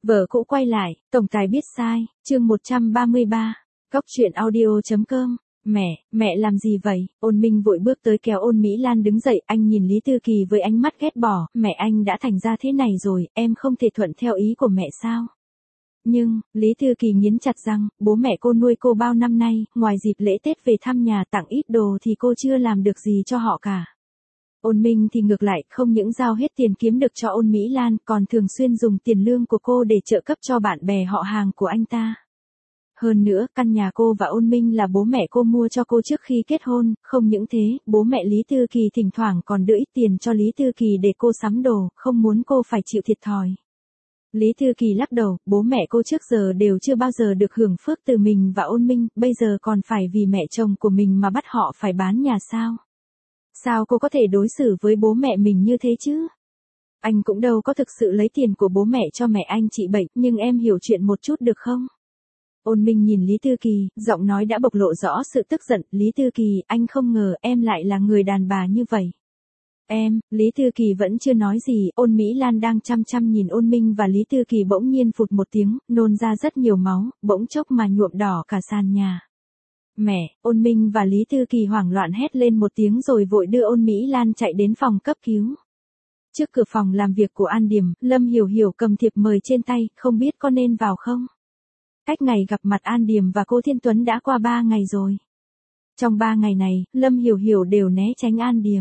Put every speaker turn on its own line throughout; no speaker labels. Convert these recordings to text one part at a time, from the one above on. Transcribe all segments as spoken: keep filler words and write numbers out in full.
Vợ cũ quay lại, tổng tài biết sai, chương một trăm ba mươi ba. Góc truyện audio chấm com. Mẹ, mẹ làm gì vậy? Ôn Minh vội bước tới kéo Ôn Mỹ Lan đứng dậy, anh nhìn Lý Tư Kỳ với ánh mắt ghét bỏ, mẹ anh đã thành ra thế này rồi, em không thể thuận theo ý của mẹ sao? Nhưng, Lý Tư Kỳ nghiến chặt răng, bố mẹ cô nuôi cô bao năm nay, ngoài dịp lễ Tết về thăm nhà tặng ít đồ thì cô chưa làm được gì cho họ cả. Ôn Minh thì ngược lại, không những giao hết tiền kiếm được cho Ôn Mỹ Lan, còn thường xuyên dùng tiền lương của cô để trợ cấp cho bạn bè họ hàng của anh ta. Hơn nữa, căn nhà cô và Ôn Minh là bố mẹ cô mua cho cô trước khi kết hôn, không những thế, bố mẹ Lý Tư Kỳ thỉnh thoảng còn đưa ít tiền cho Lý Tư Kỳ để cô sắm đồ, không muốn cô phải chịu thiệt thòi. Lý Tư Kỳ lắc đầu, bố mẹ cô trước giờ đều chưa bao giờ được hưởng phước từ mình và Ôn Minh, bây giờ còn phải vì mẹ chồng của mình mà bắt họ phải bán nhà sao? Sao cô có thể đối xử với bố mẹ mình như thế chứ? Anh cũng đâu có thực sự lấy tiền của bố mẹ cho mẹ anh trị bệnh, nhưng em hiểu chuyện một chút được không? Ôn Minh nhìn Lý Tư Kỳ, giọng nói đã bộc lộ rõ sự tức giận, Lý Tư Kỳ, anh không ngờ em lại là người đàn bà như vậy. Em, Lý Tư Kỳ vẫn chưa nói gì, Ôn Mỹ Lan đang chăm chăm nhìn Ôn Minh và Lý Tư Kỳ bỗng nhiên phụt một tiếng, nôn ra rất nhiều máu, bỗng chốc mà nhuộm đỏ cả sàn nhà. Mẹ, Ôn Minh và Lý Tư Kỳ hoảng loạn hét lên một tiếng rồi vội đưa Ôn Mỹ Lan chạy đến phòng cấp cứu. Trước cửa phòng làm việc của An Điềm, Lâm Hiểu Hiểu cầm thiệp mời trên tay, không biết có nên vào không? Cách ngày gặp mặt An Điềm và cô Thiên Tuấn đã qua ba ngày rồi. Trong ba ngày này, Lâm Hiểu Hiểu đều né tránh An Điềm.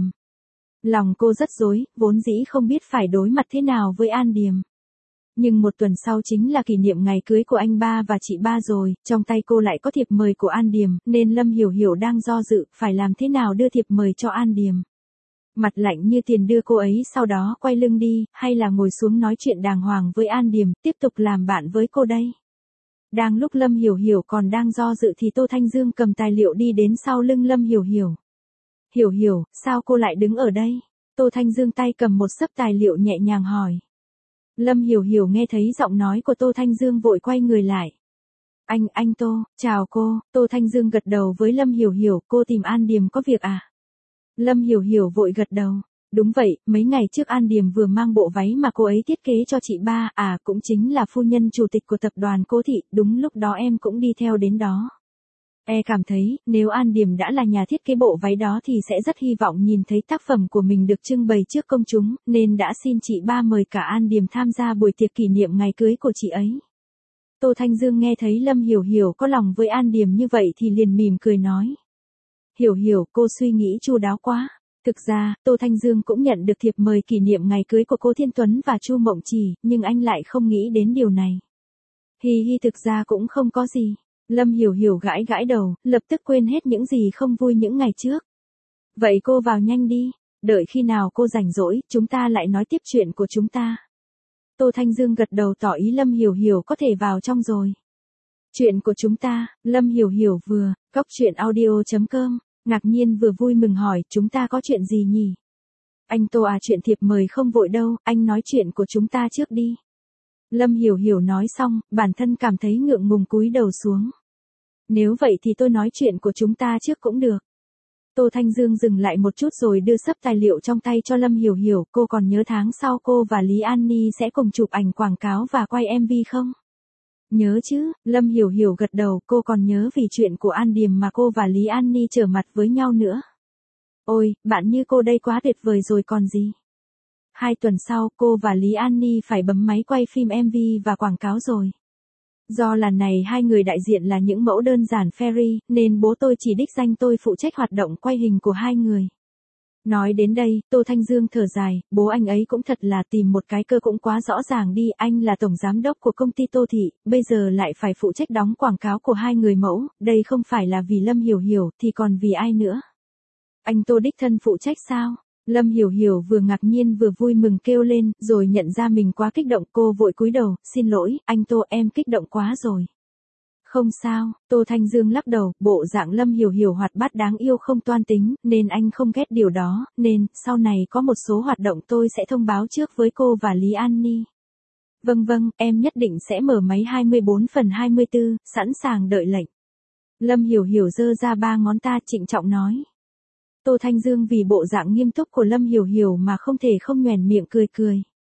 Lòng cô rất rối, vốn dĩ không biết phải đối mặt thế nào với An Điềm. Nhưng một tuần sau chính là kỷ niệm ngày cưới của anh ba và chị ba rồi, trong tay cô lại có thiệp mời của An Điềm, nên Lâm Hiểu Hiểu đang do dự, phải làm thế nào đưa thiệp mời cho An Điềm. Mặt lạnh như tiền đưa cô ấy sau đó quay lưng đi, hay là ngồi xuống nói chuyện đàng hoàng với An Điềm, tiếp tục làm bạn với cô đây. Đang lúc Lâm Hiểu Hiểu còn đang do dự thì Tô Thanh Dương cầm tài liệu đi đến sau lưng Lâm Hiểu Hiểu. Hiểu Hiểu, sao cô lại đứng ở đây? Tô Thanh Dương tay cầm một xấp tài liệu nhẹ nhàng hỏi. Lâm Hiểu Hiểu nghe thấy giọng nói của Tô Thanh Dương vội quay người lại. Anh, anh Tô, chào cô, Tô Thanh Dương gật đầu với Lâm Hiểu Hiểu, cô tìm An Điềm có việc à? Lâm Hiểu Hiểu vội gật đầu. Đúng vậy, mấy ngày trước An Điềm vừa mang bộ váy mà cô ấy thiết kế cho chị ba, à cũng chính là phu nhân chủ tịch của tập đoàn Cố Thị, đúng lúc đó em cũng đi theo đến đó. E cảm thấy, nếu An Điềm đã là nhà thiết kế bộ váy đó thì sẽ rất hy vọng nhìn thấy tác phẩm của mình được trưng bày trước công chúng, nên đã xin chị ba mời cả An Điềm tham gia buổi tiệc kỷ niệm ngày cưới của chị ấy. Tô Thanh Dương nghe thấy Lâm Hiểu Hiểu có lòng với An Điềm như vậy thì liền mỉm cười nói. Hiểu Hiểu, cô suy nghĩ chu đáo quá. Thực ra, Tô Thanh Dương cũng nhận được thiệp mời kỷ niệm ngày cưới của cô Thiên Tuấn và Chu Mộng Trì, nhưng anh lại không nghĩ đến điều này. Hi hi, thực ra cũng không có gì. Lâm Hiểu Hiểu gãi gãi đầu, lập tức quên hết những gì không vui những ngày trước. Vậy cô vào nhanh đi, đợi khi nào cô rảnh rỗi, chúng ta lại nói tiếp chuyện của chúng ta. Tô Thanh Dương gật đầu tỏ ý Lâm Hiểu Hiểu có thể vào trong rồi. Chuyện của chúng ta, Lâm Hiểu Hiểu vừa, góc truyện audio chấm com, ngạc nhiên vừa vui mừng hỏi, chúng ta có chuyện gì nhỉ? Anh Tô à, chuyện thiệp mời không vội đâu, anh nói chuyện của chúng ta trước đi. Lâm Hiểu Hiểu nói xong, bản thân cảm thấy ngượng ngùng cúi đầu xuống. Nếu vậy thì tôi nói chuyện của chúng ta trước cũng được. Tô Thanh Dương dừng lại một chút rồi đưa xấp tài liệu trong tay cho Lâm Hiểu Hiểu, cô còn nhớ tháng sau cô và Lý An Ni sẽ cùng chụp ảnh quảng cáo và quay em vê không? Nhớ chứ, Lâm Hiểu Hiểu gật đầu, cô còn nhớ vì chuyện của An Điềm mà cô và Lý An Ni trở mặt với nhau nữa. Ôi, bạn như cô đây quá tuyệt vời rồi còn gì. Hai tuần sau, cô và Lý An Ni phải bấm máy quay phim em vê và quảng cáo rồi. Do lần này hai người đại diện là những mẫu đơn giản Ferry, nên bố tôi chỉ đích danh tôi phụ trách hoạt động quay hình của hai người. Nói đến đây, Tô Thanh Dương thở dài, bố anh ấy cũng thật là tìm một cái cơ cũng quá rõ ràng đi, anh là tổng giám đốc của công ty Tô Thị, bây giờ lại phải phụ trách đóng quảng cáo của hai người mẫu, đây không phải là vì Lâm Hiểu Hiểu thì còn vì ai nữa. Anh Tô đích thân phụ trách sao? Lâm Hiểu Hiểu vừa ngạc nhiên vừa vui mừng kêu lên, rồi nhận ra mình quá kích động, cô vội cúi đầu, xin lỗi, anh Tô em kích động quá rồi. Không sao, Tô Thanh Dương lắc đầu, bộ dạng Lâm Hiểu Hiểu hoạt bát đáng yêu không toan tính, nên anh không ghét điều đó, nên, sau này có một số hoạt động tôi sẽ thông báo trước với cô và Lý An Ni. Vâng vâng, em nhất định sẽ mở máy hai mươi bốn phần hai mươi tư, sẵn sàng đợi lệnh. Lâm Hiểu Hiểu giơ ra ba ngón ta trịnh trọng nói. Tô Thanh Dương vì bộ dạng nghiêm túc của Lâm Hiểu Hiểu mà không thể không nhoẻn miệng cười cười.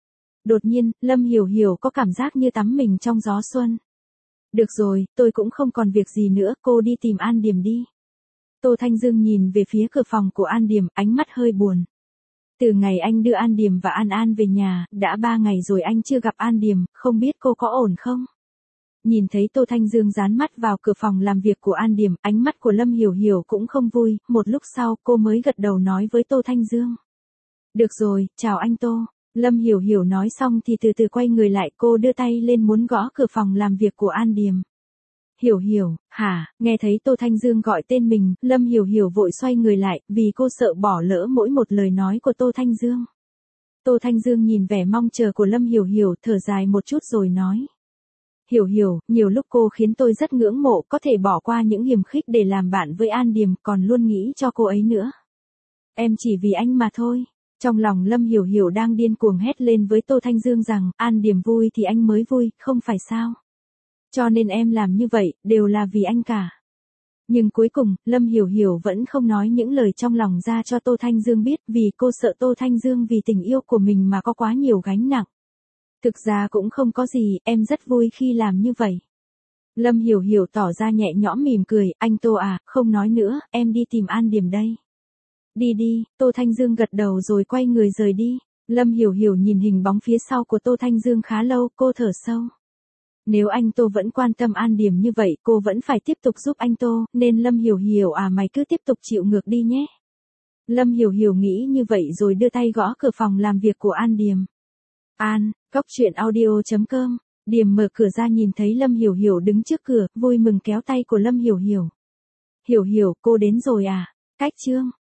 Đột nhiên, Lâm Hiểu Hiểu có cảm giác như tắm mình trong gió xuân. Được rồi, tôi cũng không còn việc gì nữa, cô đi tìm An Điềm đi. Tô Thanh Dương nhìn về phía cửa phòng của An Điềm, ánh mắt hơi buồn. Từ ngày anh đưa An Điềm và An An về nhà, đã ba ngày rồi anh chưa gặp An Điềm, không biết cô có ổn không? Nhìn thấy Tô Thanh Dương dán mắt vào cửa phòng làm việc của An Điềm, ánh mắt của Lâm Hiểu Hiểu cũng không vui, một lúc sau cô mới gật đầu nói với Tô Thanh Dương. Được rồi, chào anh Tô. Lâm Hiểu Hiểu nói xong thì từ từ quay người lại, cô đưa tay lên muốn gõ cửa phòng làm việc của An Điềm. Hiểu Hiểu, hả, nghe thấy Tô Thanh Dương gọi tên mình, Lâm Hiểu Hiểu vội xoay người lại, vì cô sợ bỏ lỡ mỗi một lời nói của Tô Thanh Dương. Tô Thanh Dương nhìn vẻ mong chờ của Lâm Hiểu Hiểu, thở dài một chút rồi nói. Hiểu Hiểu, nhiều lúc cô khiến tôi rất ngưỡng mộ, có thể bỏ qua những hiềm khích để làm bạn với An Điềm, còn luôn nghĩ cho cô ấy nữa. Em chỉ vì anh mà thôi. Trong lòng Lâm Hiểu Hiểu đang điên cuồng hét lên với Tô Thanh Dương rằng, An Điềm vui thì anh mới vui, không phải sao? Cho nên em làm như vậy, đều là vì anh cả. Nhưng cuối cùng, Lâm Hiểu Hiểu vẫn không nói những lời trong lòng ra cho Tô Thanh Dương biết, vì cô sợ Tô Thanh Dương vì tình yêu của mình mà có quá nhiều gánh nặng. Thực ra cũng không có gì, em rất vui khi làm như vậy. Lâm Hiểu Hiểu tỏ ra nhẹ nhõm mỉm cười, anh Tô à, không nói nữa, em đi tìm An Điềm đây. Đi đi, Tô Thanh Dương gật đầu rồi quay người rời đi. Lâm Hiểu Hiểu nhìn hình bóng phía sau của Tô Thanh Dương khá lâu, cô thở sâu. Nếu anh Tô vẫn quan tâm An Điềm như vậy, cô vẫn phải tiếp tục giúp anh Tô, nên Lâm Hiểu Hiểu à mày cứ tiếp tục chịu ngược đi nhé. Lâm Hiểu Hiểu nghĩ như vậy rồi đưa tay gõ cửa phòng làm việc của An Điềm. An, cóc truyện audio chấm com. Điềm mở cửa ra nhìn thấy Lâm Hiểu Hiểu đứng trước cửa, vui mừng kéo tay của Lâm Hiểu Hiểu. Hiểu Hiểu, cô đến rồi à? Cách chương.